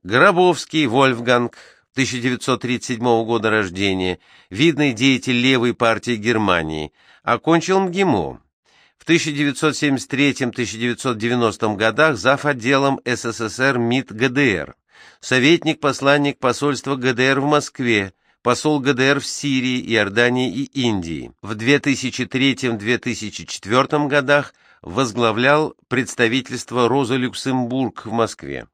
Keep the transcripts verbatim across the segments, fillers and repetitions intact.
Гробовский Вольфганг, тысяча девятьсот тридцать седьмого года рождения, видный деятель левой партии Германии, окончил МГИМО. В тысяча девятьсот семьдесят третьем — тысяча девятьсот девяностом годах зав. Отделом СССР МИД ГДР, советник-посланник посольства ГДР в Москве, посол ГДР в Сирии, Иордании и Индии. В две тысячи третьем — две тысячи четвёртом годах возглавлял представительство Роза Люксембург в Москве.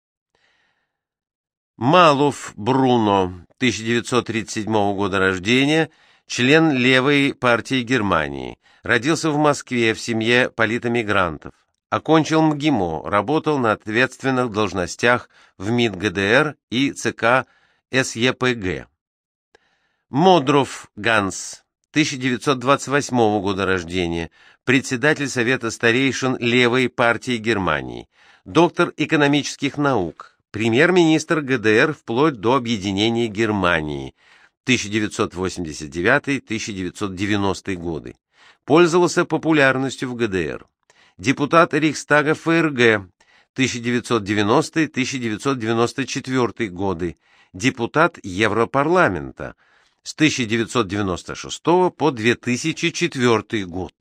Малов Бруно, тысяча девятьсот тридцать седьмого года рождения, член левой партии Германии, родился в Москве в семье политэмигрантов. Окончил МГИМО, работал на ответственных должностях в МИД ГДР и ЦК СЕПГ. Модров Ганс, тысяча девятьсот двадцать восьмого года рождения, председатель Совета старейшин левой партии Германии, доктор экономических наук, премьер-министр ГДР вплоть до объединения Германии тысяча девятьсот восемьдесят девятый — тысяча девятьсот девяностый годы. Пользовался популярностью в ГДР. Депутат Рейхстага ФРГ тысяча девятьсот девяностый — тысяча девятьсот девяносто четвёртый годы. Депутат Европарламента с тысяча девятьсот девяносто шестого по две тысячи четвёртый год.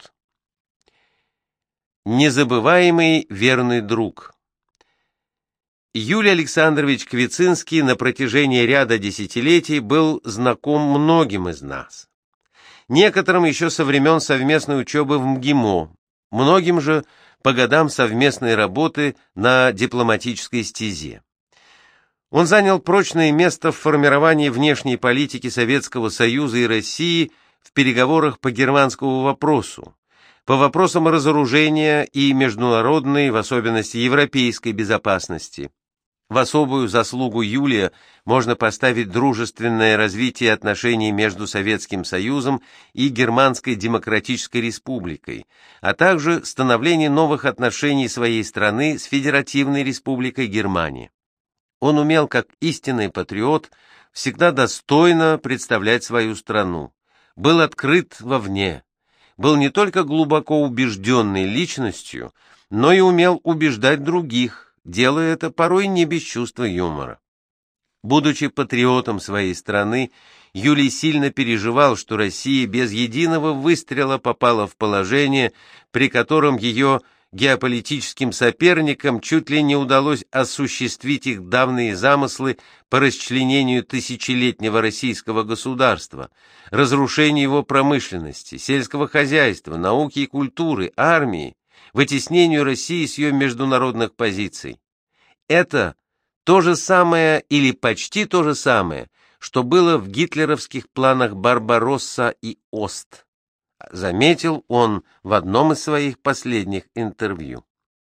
Незабываемый верный друг. Юлий Александрович Квицинский на протяжении ряда десятилетий был знаком многим из нас. Некоторым еще со времен совместной учебы в МГИМО, многим же по годам совместной работы на дипломатической стезе. Он занял прочное место в формировании внешней политики Советского Союза и России в переговорах по германскому вопросу, по вопросам разоружения и международной, в особенности европейской безопасности. В особую заслугу Юлия можно поставить дружественное развитие отношений между Советским Союзом и Германской Демократической Республикой, а также становление новых отношений своей страны с Федеративной Республикой Германия. Он умел, как истинный патриот, всегда достойно представлять свою страну, был открыт вовне, был не только глубоко убежденной личностью, но и умел убеждать других, делая это порой не без чувства юмора. Будучи патриотом своей страны, Юлий сильно переживал, что Россия без единого выстрела попала в положение, при котором ее геополитическим соперникам чуть ли не удалось осуществить их давние замыслы по расчленению тысячелетнего российского государства, разрушению его промышленности, сельского хозяйства, науки и культуры, армии, вытеснению России с ее международных позиций. Это то же самое или почти то же самое, что было в гитлеровских планах Барбаросса и Ост, заметил он в одном из своих последних интервью.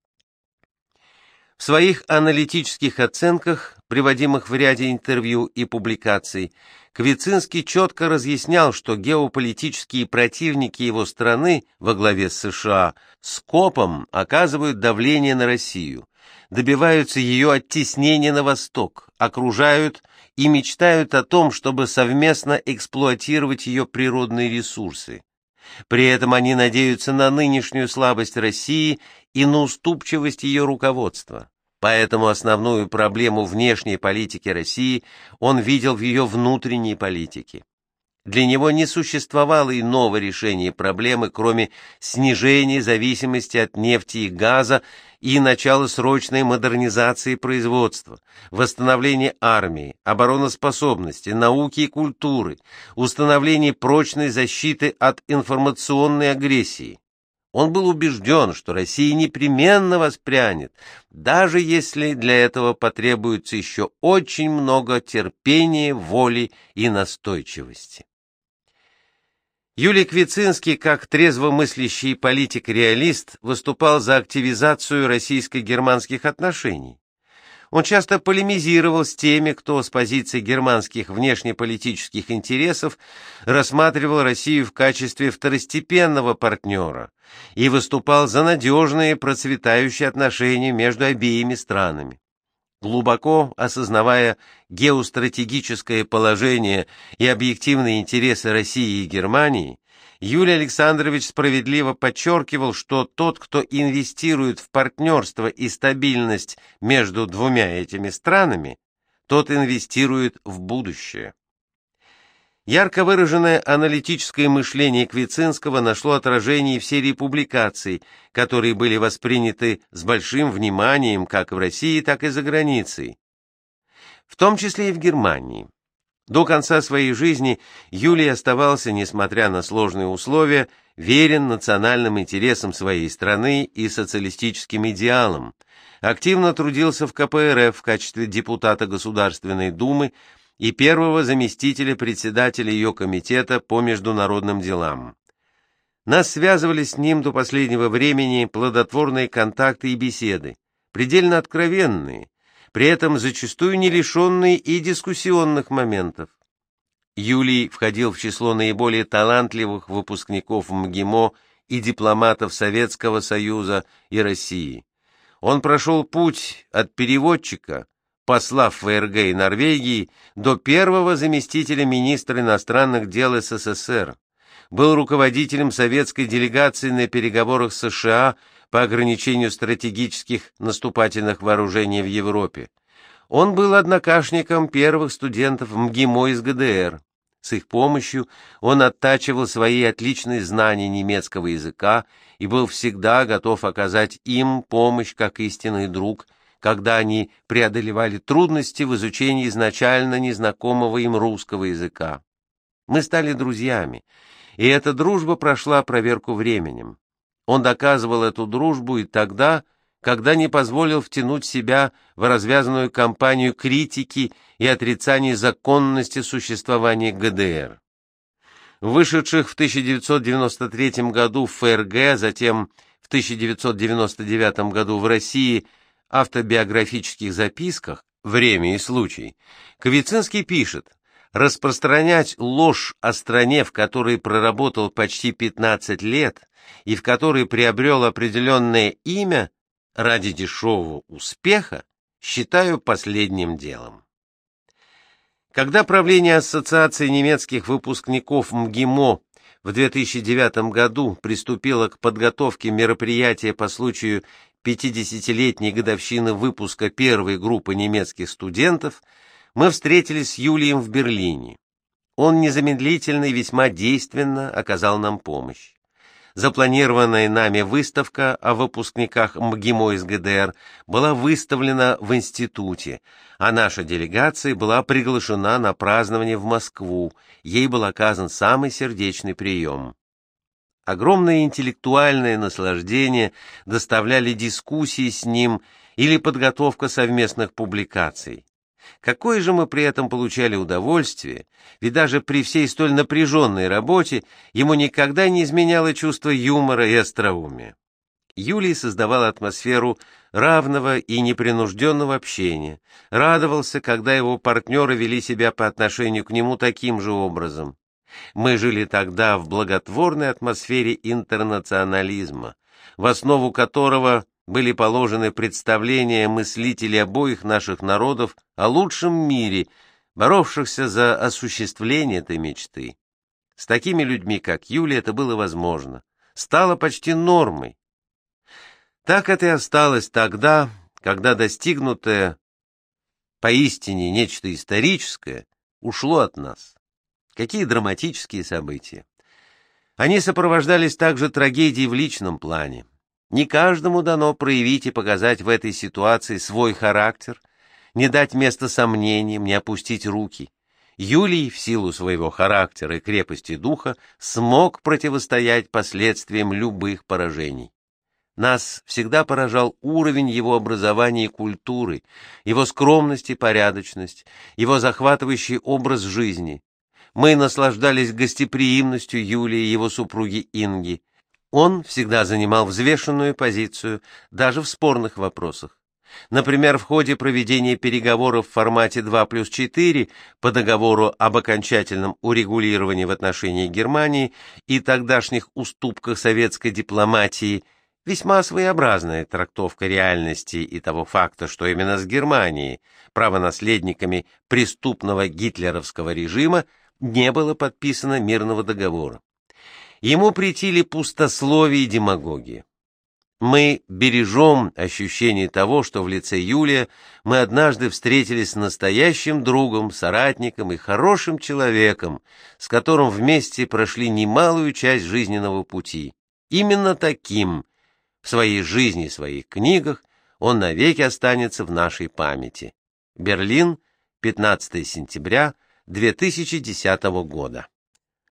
В своих аналитических оценках, приводимых в ряде интервью и публикаций, Квицинский четко разъяснял, что геополитические противники его страны во главе с США скопом оказывают давление на Россию, добиваются ее оттеснения на восток, окружают и мечтают о том, чтобы совместно эксплуатировать ее природные ресурсы. При этом они надеются на нынешнюю слабость России и на уступчивость ее руководства. Поэтому основную проблему внешней политики России он видел в ее внутренней политике. Для него не существовало иного решения проблемы, кроме снижения зависимости от нефти и газа и начала срочной модернизации производства, восстановления армии, обороноспособности, науки и культуры, установления прочной защиты от информационной агрессии. Он был убежден, что Россия непременно воспрянет, даже если для этого потребуется еще очень много терпения, воли и настойчивости. Юлий Квицинский, как трезвомыслящий политик-реалист, выступал за активизацию российско-германских отношений. Он часто полемизировал с теми, кто с позиции германских внешнеполитических интересов рассматривал Россию в качестве второстепенного партнера и выступал за надежные процветающие отношения между обеими странами. Глубоко осознавая геостратегическое положение и объективные интересы России и Германии, Юлий Александрович справедливо подчеркивал, что тот, кто инвестирует в партнерство и стабильность между двумя этими странами, тот инвестирует в будущее. Ярко выраженное аналитическое мышление Квицинского нашло отражение в серии публикаций, которые были восприняты с большим вниманием как в России, так и за границей, в том числе и в Германии. До конца своей жизни Юлий оставался, несмотря на сложные условия, верен национальным интересам своей страны и социалистическим идеалам, активно трудился в ка пэ эр эф в качестве депутата Государственной Думы и первого заместителя председателя ее комитета по международным делам. Нас связывали с ним до последнего времени плодотворные контакты и беседы, предельно откровенные, при этом зачастую не лишенные и дискуссионных моментов. Юлий входил в число наиболее талантливых выпускников МГИМО и дипломатов Советского Союза и России. Он прошел путь от переводчика, посла в эф эр гэ и Норвегии, до первого заместителя министра иностранных дел эс эс эс эр, был руководителем советской делегации на переговорах с США по ограничению стратегических наступательных вооружений в Европе. Он был однокашником первых студентов МГИМО из гэ дэ эр. С их помощью он оттачивал свои отличные знания немецкого языка и был всегда готов оказать им помощь как истинный друг, когда они преодолевали трудности в изучении изначально незнакомого им русского языка. Мы стали друзьями, и эта дружба прошла проверку временем. Он доказывал эту дружбу и тогда, когда не позволил втянуть себя в развязанную кампанию критики и отрицания законности существования гэ дэ эр. В вышедших в тысяча девятьсот девяносто третьем году в эф эр гэ, затем в тысяча девятьсот девяносто девятом году в России автобиографических записках «Время и случай» Квицинский пишет: «Распространять ложь о стране, в которой проработал почти пятнадцать лет и в которой приобрел определенное имя, ради дешевого успеха, считаю последним делом». Когда правление Ассоциации немецких выпускников МГИМО в две тысячи девятом году приступило к подготовке мероприятия по случаю пятидесятилетней годовщины выпуска первой группы немецких студентов, мы встретились с Юлием в Берлине. Он незамедлительно и весьма действенно оказал нам помощь. Запланированная нами выставка о выпускниках МГИМО из гэ дэ эр была выставлена в институте, а наша делегация была приглашена на празднование в Москву, ей был оказан самый сердечный прием. Огромное интеллектуальное наслаждение доставляли дискуссии с ним или подготовка совместных публикаций. Какое же мы при этом получали удовольствие, ведь даже при всей столь напряженной работе ему никогда не изменяло чувство юмора и остроумия. Юлий создавал атмосферу равного и непринужденного общения, радовался, когда его партнеры вели себя по отношению к нему таким же образом. Мы жили тогда в благотворной атмосфере интернационализма, в основу которого были положены представления мыслителей обоих наших народов о лучшем мире, боровшихся за осуществление этой мечты. С такими людьми, как Юлий, это было возможно, стало почти нормой. Так это и осталось тогда, когда достигнутое поистине нечто историческое ушло от нас. Какие драматические события! Они сопровождались также трагедией в личном плане. Не каждому дано проявить и показать в этой ситуации свой характер, не дать места сомнениям, не опустить руки. Юлий, в силу своего характера и крепости духа, смог противостоять последствиям любых поражений. Нас всегда поражал уровень его образования и культуры, его скромность и порядочность, его захватывающий образ жизни. Мы наслаждались гостеприимностью Юлия и его супруги Инги. Он всегда занимал взвешенную позицию, даже в спорных вопросах. Например, в ходе проведения переговоров в формате два плюс четыре по договору об окончательном урегулировании в отношении Германии и тогдашних уступках советской дипломатии, весьма своеобразная трактовка реальности и того факта, что именно с Германией, правонаследниками преступного гитлеровского режима, не было подписано мирного договора. Ему претили пустословие и демагогия. Мы бережем ощущение того, что в лице Юлия мы однажды встретились с настоящим другом, соратником и хорошим человеком, с которым вместе прошли немалую часть жизненного пути. Именно таким в своей жизни и своих книгах он навеки останется в нашей памяти. Берлин, пятнадцатое сентября две тысячи десятого года.